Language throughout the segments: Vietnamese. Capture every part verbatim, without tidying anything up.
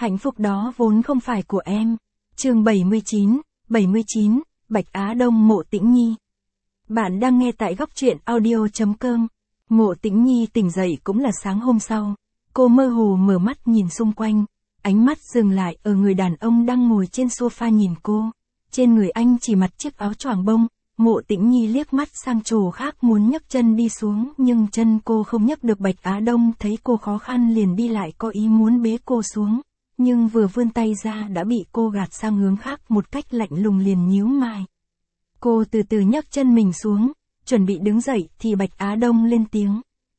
Hạnh phúc đó vốn không phải của em. Chương bảy mươi chín, bảy mươi chín, Bạch Á Đông Mộ Tĩnh Nhi. Bạn đang nghe tại góc truyện audio chấm com. Mộ Tĩnh Nhi tỉnh dậy cũng là sáng hôm sau. Cô mơ hồ mở mắt nhìn xung quanh, ánh mắt dừng lại ở người đàn ông đang ngồi trên sofa nhìn cô. Trên người anh chỉ mặc chiếc áo choàng bông. Mộ Tĩnh Nhi liếc mắt sang chỗ khác muốn nhấc chân đi xuống nhưng chân cô không nhấc được. Bạch Á Đông thấy cô khó khăn liền đi lại có ý muốn bế cô xuống. Nhưng vừa vươn tay ra đã bị cô gạt sang hướng khác một cách lạnh lùng liền nhíu mày. Cô từ từ nhấc chân mình xuống, chuẩn bị đứng dậy thì Bạch Á Đông lên tiếng.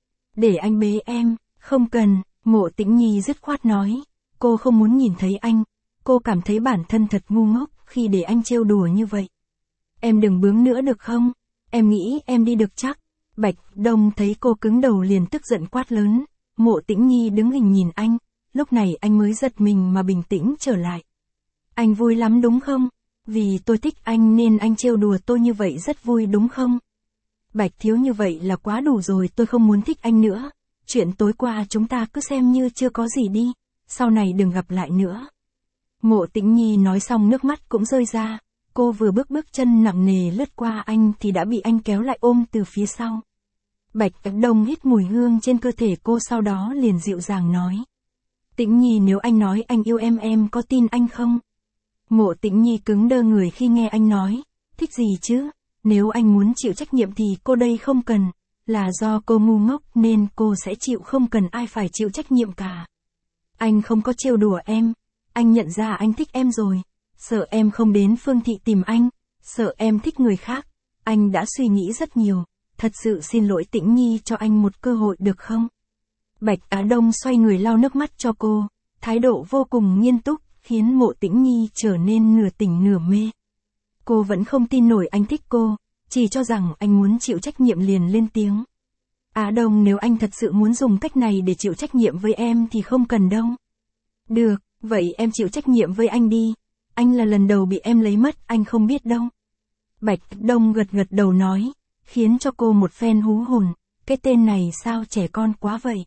Để anh bế em, không cần, Mộ Tĩnh Nhi dứt khoát nói. Cô không muốn nhìn thấy anh, cô cảm thấy bản thân thật ngu ngốc khi để anh trêu đùa như vậy. Em đừng bướng nữa được không, em nghĩ em đi được chắc. Bạch Đông thấy cô cứng đầu liền tức giận quát lớn. Mộ Tĩnh Nhi đứng hình nhìn anh. Lúc này anh mới giật mình mà bình tĩnh trở lại. Anh vui lắm đúng không? Vì tôi thích anh nên anh trêu đùa tôi như vậy rất vui đúng không? Bạch thiếu như vậy là quá đủ rồi, tôi không muốn thích anh nữa. Chuyện tối qua chúng ta cứ xem như chưa có gì đi, sau này đừng gặp lại nữa. Mộ Tĩnh Nhi nói xong nước mắt cũng rơi ra. Cô vừa bước bước chân nặng nề lướt qua anh thì đã bị anh kéo lại ôm từ phía sau. Bạch Đông hít mùi hương trên cơ thể cô sau đó liền dịu dàng nói. Tĩnh Nhi, nếu anh nói anh yêu em em có tin anh không? Mộ Tĩnh Nhi cứng đơ người khi nghe anh nói. Thích gì chứ? Nếu anh muốn chịu trách nhiệm thì cô đây không cần. Là do cô ngu ngốc nên cô sẽ chịu, không cần ai phải chịu trách nhiệm cả. Anh không có trêu đùa em. Anh nhận ra anh thích em rồi. Sợ em không đến Phương Thị tìm anh. Sợ em thích người khác. Anh đã suy nghĩ rất nhiều. Thật sự xin lỗi Tĩnh Nhi, cho anh một cơ hội được không? Bạch Á Đông xoay người lau nước mắt cho cô. Thái độ vô cùng nghiêm túc, khiến Mộ Tĩnh Nhi trở nên nửa tỉnh nửa mê. Cô vẫn không tin nổi anh thích cô, chỉ cho rằng anh muốn chịu trách nhiệm liền lên tiếng. Á Đông, nếu anh thật sự muốn dùng cách này để chịu trách nhiệm với em thì không cần đâu. Được, vậy em chịu trách nhiệm với anh đi. Anh là lần đầu bị em lấy mất, anh không biết đâu. Bạch Đông gật gật đầu nói, khiến cho cô một phen hú hồn. Cái tên này sao trẻ con quá vậy.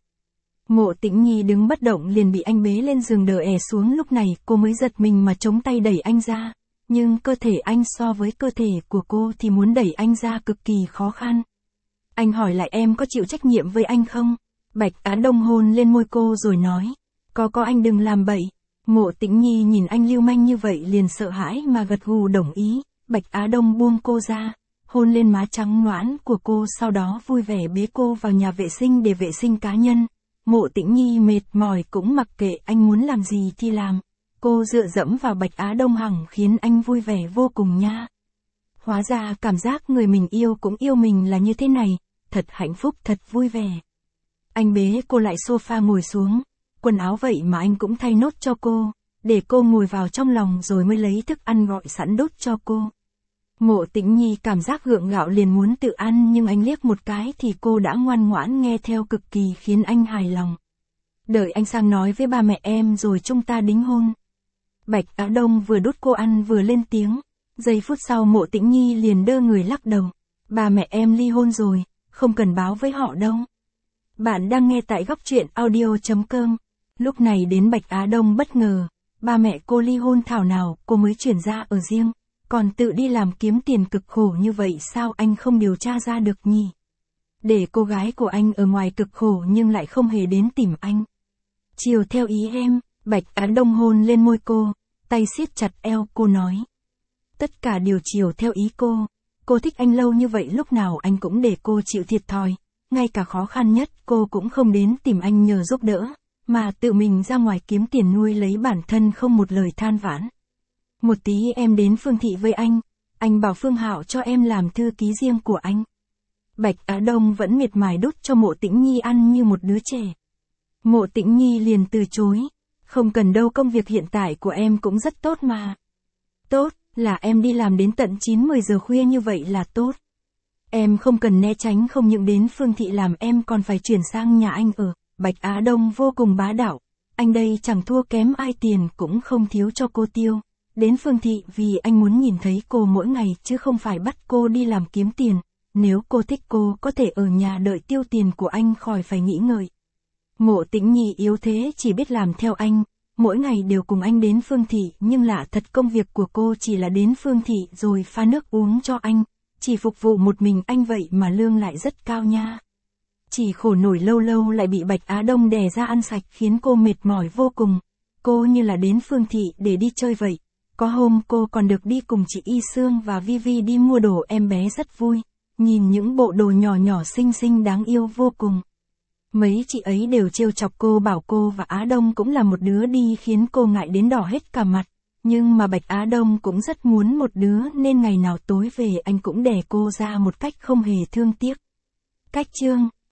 Mộ Tĩnh Nhi đứng bất động liền bị anh bế lên giường đỡ è xuống. Lúc này cô mới giật mình mà chống tay đẩy anh ra. Nhưng cơ thể anh so với cơ thể của cô thì muốn đẩy anh ra cực kỳ khó khăn. Anh hỏi lại em có chịu trách nhiệm với anh không? Bạch Á Đông hôn lên môi cô rồi nói. Có có, anh đừng làm bậy. Mộ Tĩnh Nhi nhìn anh lưu manh như vậy liền sợ hãi mà gật gù đồng ý. Bạch Á Đông buông cô ra, hôn lên má trắng nõn của cô, sau đó vui vẻ bế cô vào nhà vệ sinh để vệ sinh cá nhân. Mộ Tĩnh Nhi mệt mỏi cũng mặc kệ anh muốn làm gì thì làm. Cô dựa dẫm vào Bạch Á Đông hằng khiến anh vui vẻ vô cùng nha. Hóa ra cảm giác người mình yêu cũng yêu mình là như thế này, thật hạnh phúc, thật vui vẻ. Anh bế cô lại sofa ngồi xuống, quần áo vậy mà anh cũng thay nốt cho cô, để cô ngồi vào trong lòng rồi mới lấy thức ăn gọi sẵn đút cho cô. Mộ Tĩnh Nhi cảm giác gượng gạo liền muốn tự ăn nhưng anh liếc một cái thì cô đã ngoan ngoãn nghe theo, cực kỳ khiến anh hài lòng. Đợi anh sang nói với ba mẹ em rồi chúng ta đính hôn. Bạch Á Đông vừa đút cô ăn vừa lên tiếng. Giây phút sau Mộ Tĩnh Nhi liền đơ người lắc đầu. Ba mẹ em ly hôn rồi, không cần báo với họ đâu. Bạn đang nghe tại góc truyện audio chấm com. Lúc này đến Bạch Á Đông bất ngờ. Ba mẹ cô ly hôn thảo nào cô mới chuyển ra ở riêng. Còn tự đi làm kiếm tiền cực khổ như vậy sao anh không điều tra ra được nhỉ? Để cô gái của anh ở ngoài cực khổ nhưng lại không hề đến tìm anh. Chiều theo ý em, Bạch Á Đông hôn lên môi cô, tay siết chặt eo cô nói. Tất cả đều chiều theo ý cô. Cô thích anh lâu như vậy lúc nào anh cũng để cô chịu thiệt thòi. Ngay cả khó khăn nhất cô cũng không đến tìm anh nhờ giúp đỡ, mà tự mình ra ngoài kiếm tiền nuôi lấy bản thân không một lời than vãn. Một tí em đến Phương Thị với anh, anh bảo Phương Hạo cho em làm thư ký riêng của anh. Bạch Á Đông vẫn miệt mài đút cho Mộ Tĩnh Nhi ăn như một đứa trẻ. Mộ Tĩnh Nhi liền từ chối. Không cần đâu, công việc hiện tại của em cũng rất tốt mà. Tốt, là em đi làm đến tận chín mười giờ khuya như vậy là tốt. Em không cần né tránh, không những đến Phương Thị làm em còn phải chuyển sang nhà anh ở. Bạch Á Đông vô cùng bá đạo. Anh đây chẳng thua kém ai, tiền cũng không thiếu cho cô tiêu. Đến Phương Thị vì anh muốn nhìn thấy cô mỗi ngày chứ không phải bắt cô đi làm kiếm tiền. Nếu cô thích cô có thể ở nhà đợi tiêu tiền của anh khỏi phải nghĩ ngợi. Mộ Tĩnh Nhi yếu thế chỉ biết làm theo anh. mỗi ngày đều cùng anh đến Phương Thị, nhưng lạ thật công việc của cô chỉ là đến Phương Thị rồi pha nước uống cho anh, chỉ phục vụ một mình anh vậy mà lương lại rất cao nha. Chỉ khổ nổi lâu lâu lại bị Bạch Á Đông đè ra ăn sạch khiến cô mệt mỏi vô cùng. Cô như là đến Phương Thị để đi chơi vậy. Có hôm cô còn được đi cùng chị Y Sương và Vivi đi mua đồ, em bé rất vui. Nhìn những bộ đồ nhỏ nhỏ xinh xinh đáng yêu vô cùng. Mấy chị ấy đều trêu chọc cô, bảo cô và Á Đông cũng là một đứa đi, khiến cô ngại đến đỏ hết cả mặt. Nhưng mà Bạch Á Đông cũng rất muốn một đứa nên ngày nào tối về anh cũng đè cô ra một cách không hề thương tiếc. Cách chương